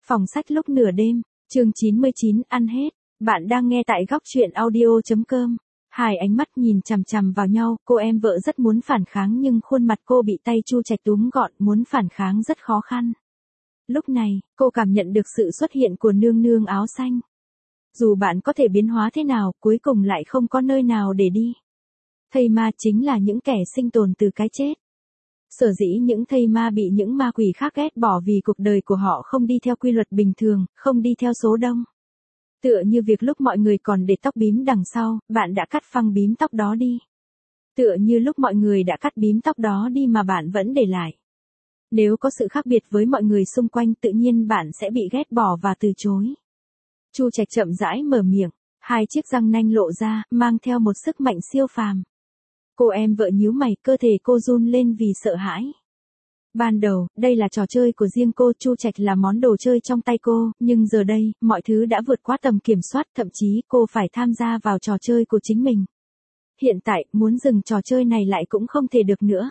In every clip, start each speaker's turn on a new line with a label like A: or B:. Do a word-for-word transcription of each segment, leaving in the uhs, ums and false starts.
A: Phòng sách lúc nửa đêm, chương chín mươi chín ăn hết. Bạn đang nghe tại góc truyện audio chấm com. Hai ánh mắt nhìn chằm chằm vào nhau, cô em vợ rất muốn phản kháng nhưng khuôn mặt cô bị tay Chu Trạch túm gọn, muốn phản kháng rất khó khăn. Lúc này, cô cảm nhận được sự xuất hiện của nương nương áo xanh. Dù bạn có thể biến hóa thế nào, cuối cùng lại không có nơi nào để đi. Thây ma chính là những kẻ sinh tồn từ cái chết. Sở dĩ những thây ma bị những ma quỷ khác ghét bỏ vì cuộc đời của họ không đi theo quy luật bình thường, không đi theo số đông. Tựa như việc lúc mọi người còn để tóc bím đằng sau, bạn đã cắt phăng bím tóc đó đi. Tựa như lúc mọi người đã cắt bím tóc đó đi mà bạn vẫn để lại. Nếu có sự khác biệt với mọi người xung quanh tự nhiên bạn sẽ bị ghét bỏ và từ chối. Chu Trạch chậm rãi mở miệng, hai chiếc răng nanh lộ ra, mang theo một sức mạnh siêu phàm. Cô em vợ nhíu mày, cơ thể cô run lên vì sợ hãi. Ban đầu, đây là trò chơi của riêng cô, Chu Trạch là món đồ chơi trong tay cô, nhưng giờ đây, mọi thứ đã vượt quá tầm kiểm soát, thậm chí cô phải tham gia vào trò chơi của chính mình. Hiện tại, muốn dừng trò chơi này lại cũng không thể được nữa.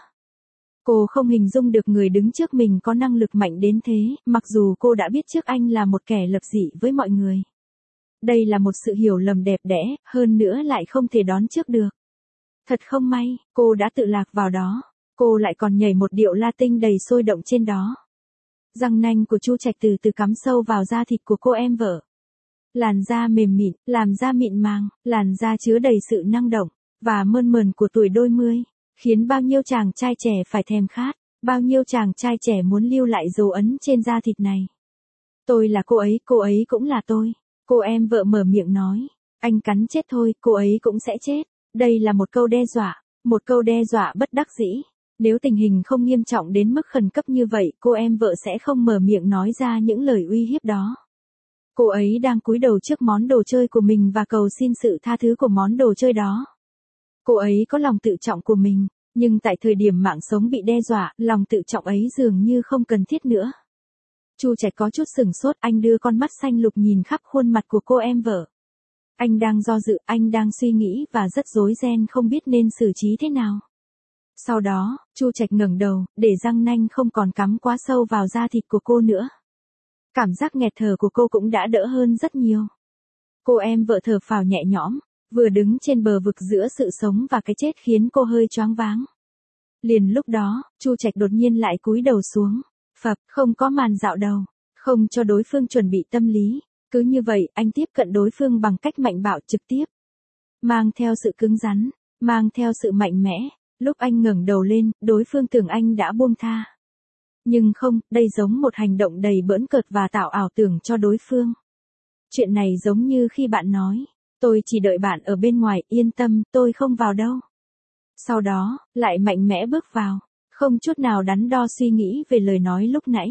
A: Cô không hình dung được người đứng trước mình có năng lực mạnh đến thế, mặc dù cô đã biết trước anh là một kẻ lập dị với mọi người. Đây là một sự hiểu lầm đẹp đẽ, hơn nữa lại không thể đón trước được. Thật không may, cô đã tự lạc vào đó. Cô lại còn nhảy một điệu Latin đầy sôi động trên đó. Răng nanh của Chu Trạch từ từ cắm sâu vào da thịt của cô em vợ. Làn da mềm mịn, làm da mịn màng, làn da chứa đầy sự năng động và mơn mởn của tuổi đôi mươi, khiến bao nhiêu chàng trai trẻ phải thèm khát, bao nhiêu chàng trai trẻ muốn lưu lại dấu ấn trên da thịt này. Tôi là cô ấy, cô ấy cũng là tôi. Cô em vợ mở miệng nói, anh cắn chết thôi, cô ấy cũng sẽ chết. Đây là một câu đe dọa, một câu đe dọa bất đắc dĩ. Nếu tình hình không nghiêm trọng đến mức khẩn cấp như vậy, cô em vợ sẽ không mở miệng nói ra những lời uy hiếp đó. Cô ấy đang cúi đầu trước món đồ chơi của mình và cầu xin sự tha thứ của món đồ chơi đó. Cô ấy có lòng tự trọng của mình, nhưng tại thời điểm mạng sống bị đe dọa, lòng tự trọng ấy dường như không cần thiết nữa. Chu Trạch có chút sửng sốt, anh đưa con mắt xanh lục nhìn khắp khuôn mặt của cô em vợ. Anh đang do dự, anh đang suy nghĩ và rất rối ren không biết nên xử trí thế nào. Sau đó, Chu Trạch ngẩng đầu, để răng nanh không còn cắm quá sâu vào da thịt của cô nữa. Cảm giác nghẹt thở của cô cũng đã đỡ hơn rất nhiều. Cô em vợ thở phào nhẹ nhõm, vừa đứng trên bờ vực giữa sự sống và cái chết khiến cô hơi choáng váng. Liền lúc đó, Chu Trạch đột nhiên lại cúi đầu xuống, phập, không có màn dạo đầu, không cho đối phương chuẩn bị tâm lý. Cứ như vậy, anh tiếp cận đối phương bằng cách mạnh bạo trực tiếp. Mang theo sự cứng rắn, mang theo sự mạnh mẽ. Lúc anh ngẩng đầu lên, đối phương tưởng anh đã buông tha. Nhưng không, đây giống một hành động đầy bỡn cợt và tạo ảo tưởng cho đối phương. Chuyện này giống như khi bạn nói, tôi chỉ đợi bạn ở bên ngoài, yên tâm, tôi không vào đâu. Sau đó, lại mạnh mẽ bước vào, không chút nào đắn đo suy nghĩ về lời nói lúc nãy.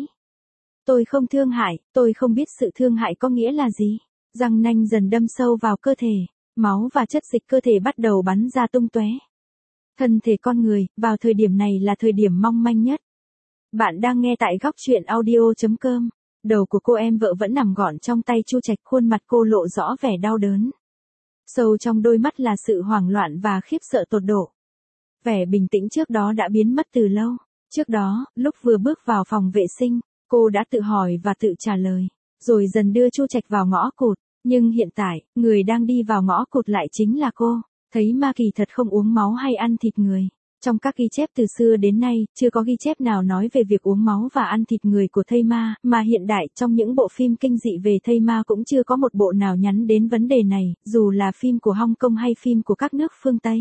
A: Tôi không thương hại, tôi không biết sự thương hại có nghĩa là gì. Răng nanh dần đâm sâu vào cơ thể, máu và chất dịch cơ thể bắt đầu bắn ra tung tóe. Thân thể con người, vào thời điểm này là thời điểm mong manh nhất. Bạn đang nghe tại góc truyện audio chấm com. Đầu của cô em vợ vẫn nằm gọn trong tay Chu Trạch, khuôn mặt cô lộ rõ vẻ đau đớn. Sâu trong đôi mắt là sự hoảng loạn và khiếp sợ tột độ. Vẻ bình tĩnh trước đó đã biến mất từ lâu. Trước đó, lúc vừa bước vào phòng vệ sinh, cô đã tự hỏi và tự trả lời, rồi dần đưa Chu Trạch vào ngõ cụt. Nhưng hiện tại, người đang đi vào ngõ cụt lại chính là cô. Thấy ma kỳ thật không uống máu hay ăn thịt người. Trong các ghi chép từ xưa đến nay, chưa có ghi chép nào nói về việc uống máu và ăn thịt người của thây ma, mà hiện đại trong những bộ phim kinh dị về thây ma cũng chưa có một bộ nào nhắn đến vấn đề này, dù là phim của Hong Kong hay phim của các nước phương Tây.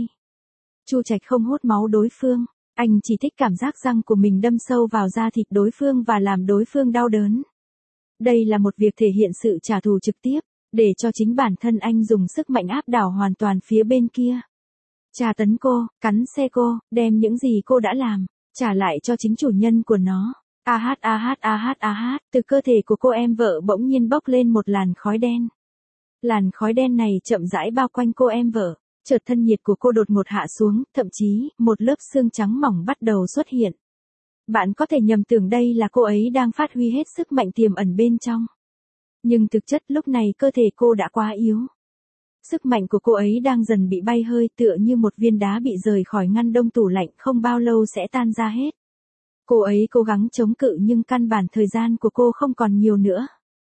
A: Chu Trạch không hút máu đối phương, anh chỉ thích cảm giác răng của mình đâm sâu vào da thịt đối phương và làm đối phương đau đớn. Đây là một việc thể hiện sự trả thù trực tiếp, để cho chính bản thân anh dùng sức mạnh áp đảo hoàn toàn phía bên kia. Tra tấn cô, cắn xe cô, đem những gì cô đã làm, trả lại cho chính chủ nhân của nó. A hát a hát a hát a hát, từ cơ thể của cô em vợ bỗng nhiên bốc lên một làn khói đen. Làn khói đen này chậm rãi bao quanh cô em vợ, chợt thân nhiệt của cô đột ngột hạ xuống, thậm chí, một lớp xương trắng mỏng bắt đầu xuất hiện. Bạn có thể nhầm tưởng đây là cô ấy đang phát huy hết sức mạnh tiềm ẩn bên trong. Nhưng thực chất lúc này cơ thể cô đã quá yếu. Sức mạnh của cô ấy đang dần bị bay hơi, tựa như một viên đá bị rời khỏi ngăn đông tủ lạnh, không bao lâu sẽ tan ra hết. Cô ấy cố gắng chống cự nhưng căn bản thời gian của cô không còn nhiều nữa.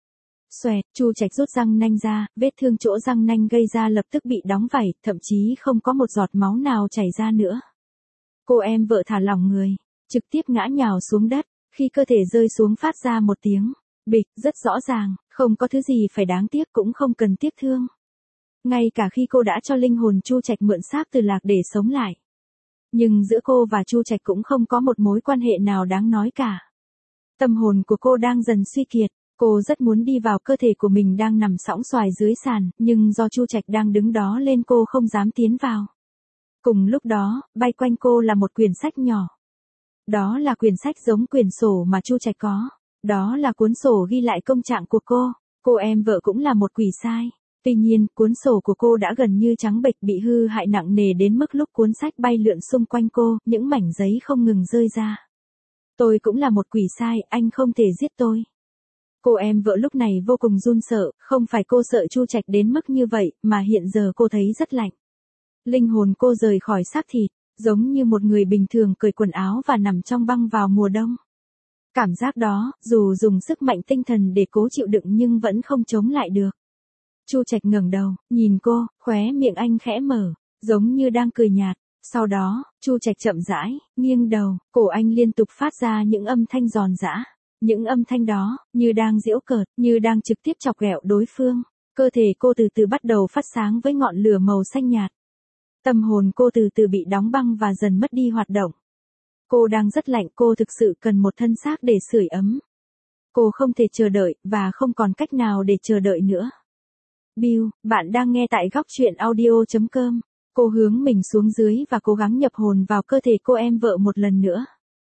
A: Xoẹt, Chu Trạch rút răng nanh ra, vết thương chỗ răng nanh gây ra lập tức bị đóng vảy, thậm chí không có một giọt máu nào chảy ra nữa. Cô em vợ thả lỏng người, trực tiếp ngã nhào xuống đất, khi cơ thể rơi xuống phát ra một tiếng bịch, rất rõ ràng, không có thứ gì phải đáng tiếc cũng không cần tiếc thương. Ngay cả khi cô đã cho linh hồn Chu Trạch mượn xác từ Lạc để sống lại. Nhưng giữa cô và Chu Trạch cũng không có một mối quan hệ nào đáng nói cả. Tâm hồn của cô đang dần suy kiệt, cô rất muốn đi vào cơ thể của mình đang nằm sõng soài dưới sàn, nhưng do Chu Trạch đang đứng đó lên cô không dám tiến vào. Cùng lúc đó, bay quanh cô là một quyển sách nhỏ. Đó là quyển sách giống quyển sổ mà Chu Trạch có. Đó là cuốn sổ ghi lại công trạng của cô. Cô em vợ cũng là một quỷ sai. Tuy nhiên, cuốn sổ của cô đã gần như trắng bệch, bị hư hại nặng nề đến mức lúc cuốn sách bay lượn xung quanh cô, những mảnh giấy không ngừng rơi ra. Tôi cũng là một quỷ sai, anh không thể giết tôi. Cô em vợ lúc này vô cùng run sợ, không phải cô sợ Chu Trạch đến mức như vậy, mà hiện giờ cô thấy rất lạnh. Linh hồn cô rời khỏi xác thịt, giống như một người bình thường cởi quần áo và nằm trong băng vào mùa đông. Cảm giác đó, dù dùng sức mạnh tinh thần để cố chịu đựng nhưng vẫn không chống lại được. Chu Trạch ngẩng đầu, nhìn cô, khóe miệng anh khẽ mở, giống như đang cười nhạt. Sau đó, Chu Trạch chậm rãi, nghiêng đầu, cổ anh liên tục phát ra những âm thanh giòn giã. Những âm thanh đó, như đang giễu cợt, như đang trực tiếp chọc ghẹo đối phương. Cơ thể cô từ từ bắt đầu phát sáng với ngọn lửa màu xanh nhạt. Tâm hồn cô từ từ bị đóng băng và dần mất đi hoạt động. Cô đang rất lạnh, cô thực sự cần một thân xác để sưởi ấm. Cô không thể chờ đợi, và không còn cách nào để chờ đợi nữa. Bill, bạn đang nghe tại góc truyện audio chấm com. Cô hướng mình xuống dưới và cố gắng nhập hồn vào cơ thể cô em vợ một lần nữa.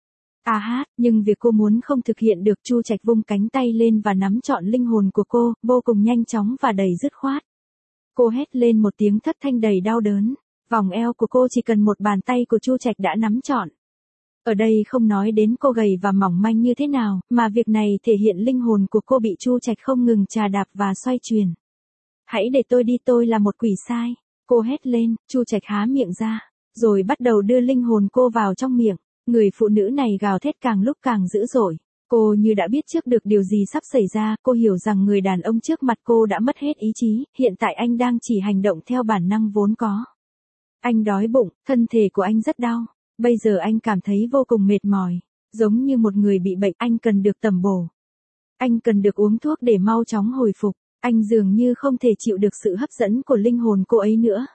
A: À hát, nhưng việc cô muốn không thực hiện được. Chu Trạch vung cánh tay lên và nắm trọn linh hồn của cô, vô cùng nhanh chóng và đầy dứt khoát. Cô hét lên một tiếng thất thanh đầy đau đớn. Vòng eo của cô chỉ cần một bàn tay của Chu Trạch đã nắm trọn. Ở đây không nói đến cô gầy và mỏng manh như thế nào, mà việc này thể hiện linh hồn của cô bị Chu Trạch không ngừng chà đạp và xoay chuyển. Hãy để tôi đi, tôi là một quỷ sai. Cô hét lên, Chu Trạch há miệng ra, rồi bắt đầu đưa linh hồn cô vào trong miệng. Người phụ nữ này gào thét càng lúc càng dữ dội. Cô như đã biết trước được điều gì sắp xảy ra, cô hiểu rằng người đàn ông trước mặt cô đã mất hết ý chí, hiện tại anh đang chỉ hành động theo bản năng vốn có. Anh đói bụng, thân thể của anh rất đau. Bây giờ anh cảm thấy vô cùng mệt mỏi, giống như một người bị bệnh, anh cần được tẩm bổ. Anh cần được uống thuốc để mau chóng hồi phục, anh dường như không thể chịu được sự hấp dẫn của linh hồn cô ấy nữa.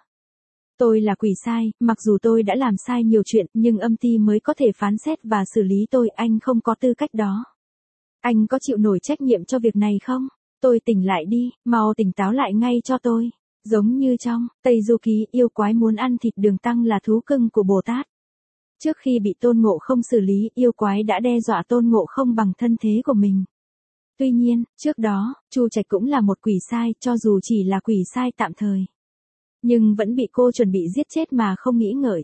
A: Tôi là quỷ sai, mặc dù tôi đã làm sai nhiều chuyện, nhưng âm ty mới có thể phán xét và xử lý tôi, anh không có tư cách đó. Anh có chịu nổi trách nhiệm cho việc này không? Tôi tỉnh lại đi, mau tỉnh táo lại ngay cho tôi. Giống như trong Tây Du Ký, yêu quái muốn ăn thịt đường tăng là thú cưng của Bồ Tát. Trước khi bị Tôn Ngộ Không xử lý, yêu quái đã đe dọa Tôn Ngộ Không bằng thân thế của mình. Tuy nhiên, trước đó, Chu Trạch cũng là một quỷ sai, cho dù chỉ là quỷ sai tạm thời. Nhưng vẫn bị cô chuẩn bị giết chết mà không nghĩ ngợi.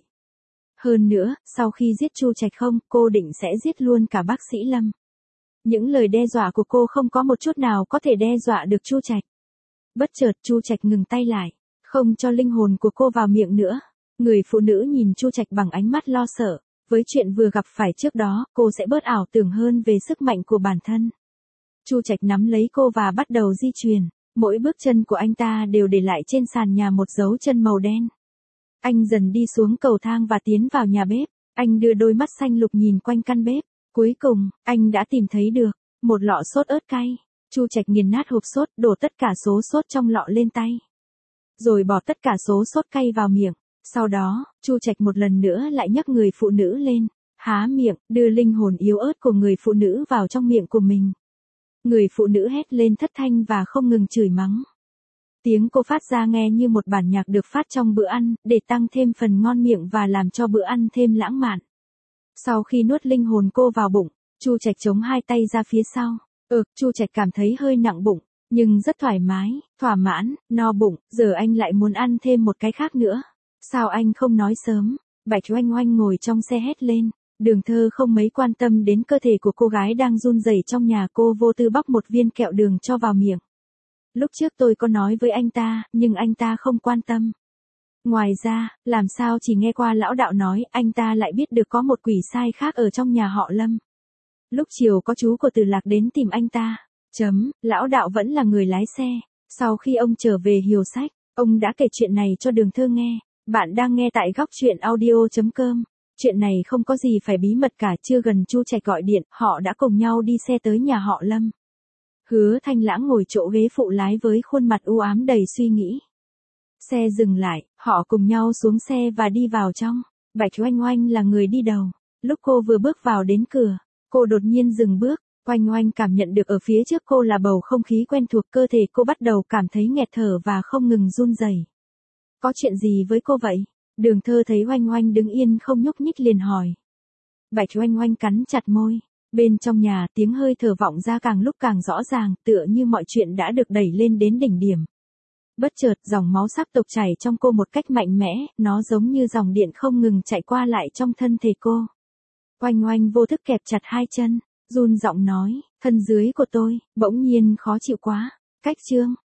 A: Hơn nữa, sau khi giết Chu Trạch không, cô định sẽ giết luôn cả bác sĩ Lâm. Những lời đe dọa của cô không có một chút nào có thể đe dọa được Chu Trạch. Bất chợt Chu Trạch ngừng tay lại, không cho linh hồn của cô vào miệng nữa. Người phụ nữ nhìn Chu Trạch bằng ánh mắt lo sợ, với chuyện vừa gặp phải trước đó, cô sẽ bớt ảo tưởng hơn về sức mạnh của bản thân. Chu Trạch nắm lấy cô và bắt đầu di chuyển, mỗi bước chân của anh ta đều để lại trên sàn nhà một dấu chân màu đen. Anh dần đi xuống cầu thang và tiến vào nhà bếp, anh đưa đôi mắt xanh lục nhìn quanh căn bếp, cuối cùng, anh đã tìm thấy được một lọ sốt ớt cay. Chu Trạch nghiền nát hộp sốt, đổ tất cả số sốt trong lọ lên tay, rồi bỏ tất cả số sốt cay vào miệng. Sau đó, Chu Trạch một lần nữa lại nhấc người phụ nữ lên, há miệng, đưa linh hồn yếu ớt của người phụ nữ vào trong miệng của mình. Người phụ nữ hét lên thất thanh và không ngừng chửi mắng. Tiếng cô phát ra nghe như một bản nhạc được phát trong bữa ăn, để tăng thêm phần ngon miệng và làm cho bữa ăn thêm lãng mạn. Sau khi nuốt linh hồn cô vào bụng, Chu Trạch chống hai tay ra phía sau. Ừ, Chu Trạch cảm thấy hơi nặng bụng, nhưng rất thoải mái, thỏa mãn, no bụng, giờ anh lại muốn ăn thêm một cái khác nữa. Sao anh không nói sớm? Bạch Oanh Oanh ngồi trong xe hét lên. Đường Thơ không mấy quan tâm đến cơ thể của cô gái đang run rẩy trong nhà, cô vô tư bóc một viên kẹo đường cho vào miệng. Lúc trước tôi có nói với anh ta, nhưng anh ta không quan tâm. Ngoài ra, làm sao chỉ nghe qua lão đạo nói, anh ta lại biết được có một quỷ sai khác ở trong nhà họ Lâm. Lúc chiều có chú của Từ Lạc đến tìm anh ta. Chấm, lão đạo vẫn là người lái xe. Sau khi ông trở về Hiều Sách, ông đã kể chuyện này cho Đường Thơ nghe. Bạn đang nghe tại góc truyện audio.com. Chuyện này không có gì phải bí mật cả, chưa gần Chu Trạch gọi điện, họ đã cùng nhau đi xe tới nhà họ Lâm. Hứa Thanh Lãng ngồi chỗ ghế phụ lái với khuôn mặt u ám đầy suy nghĩ. Xe dừng lại, họ cùng nhau xuống xe và đi vào trong. Bạch Oanh Oanh là người đi đầu. Lúc cô vừa bước vào đến cửa, cô đột nhiên dừng bước. Oanh Oanh cảm nhận được ở phía trước cô là bầu không khí quen thuộc, cơ thể cô bắt đầu cảm thấy nghẹt thở và không ngừng run rẩy. Có chuyện gì với cô vậy? Đường Thơ thấy Oanh Oanh đứng yên không nhúc nhích liền hỏi. Bạch Oanh Oanh cắn chặt môi. Bên trong nhà tiếng hơi thở vọng ra càng lúc càng rõ ràng, tựa như mọi chuyện đã được đẩy lên đến đỉnh điểm. Bất chợt dòng máu sắp tục chảy trong cô một cách mạnh mẽ, nó giống như dòng điện không ngừng chạy qua lại trong thân thể cô. Oanh Oanh vô thức kẹp chặt hai chân, run giọng nói, thân dưới của tôi, bỗng nhiên khó chịu quá. Cách chương,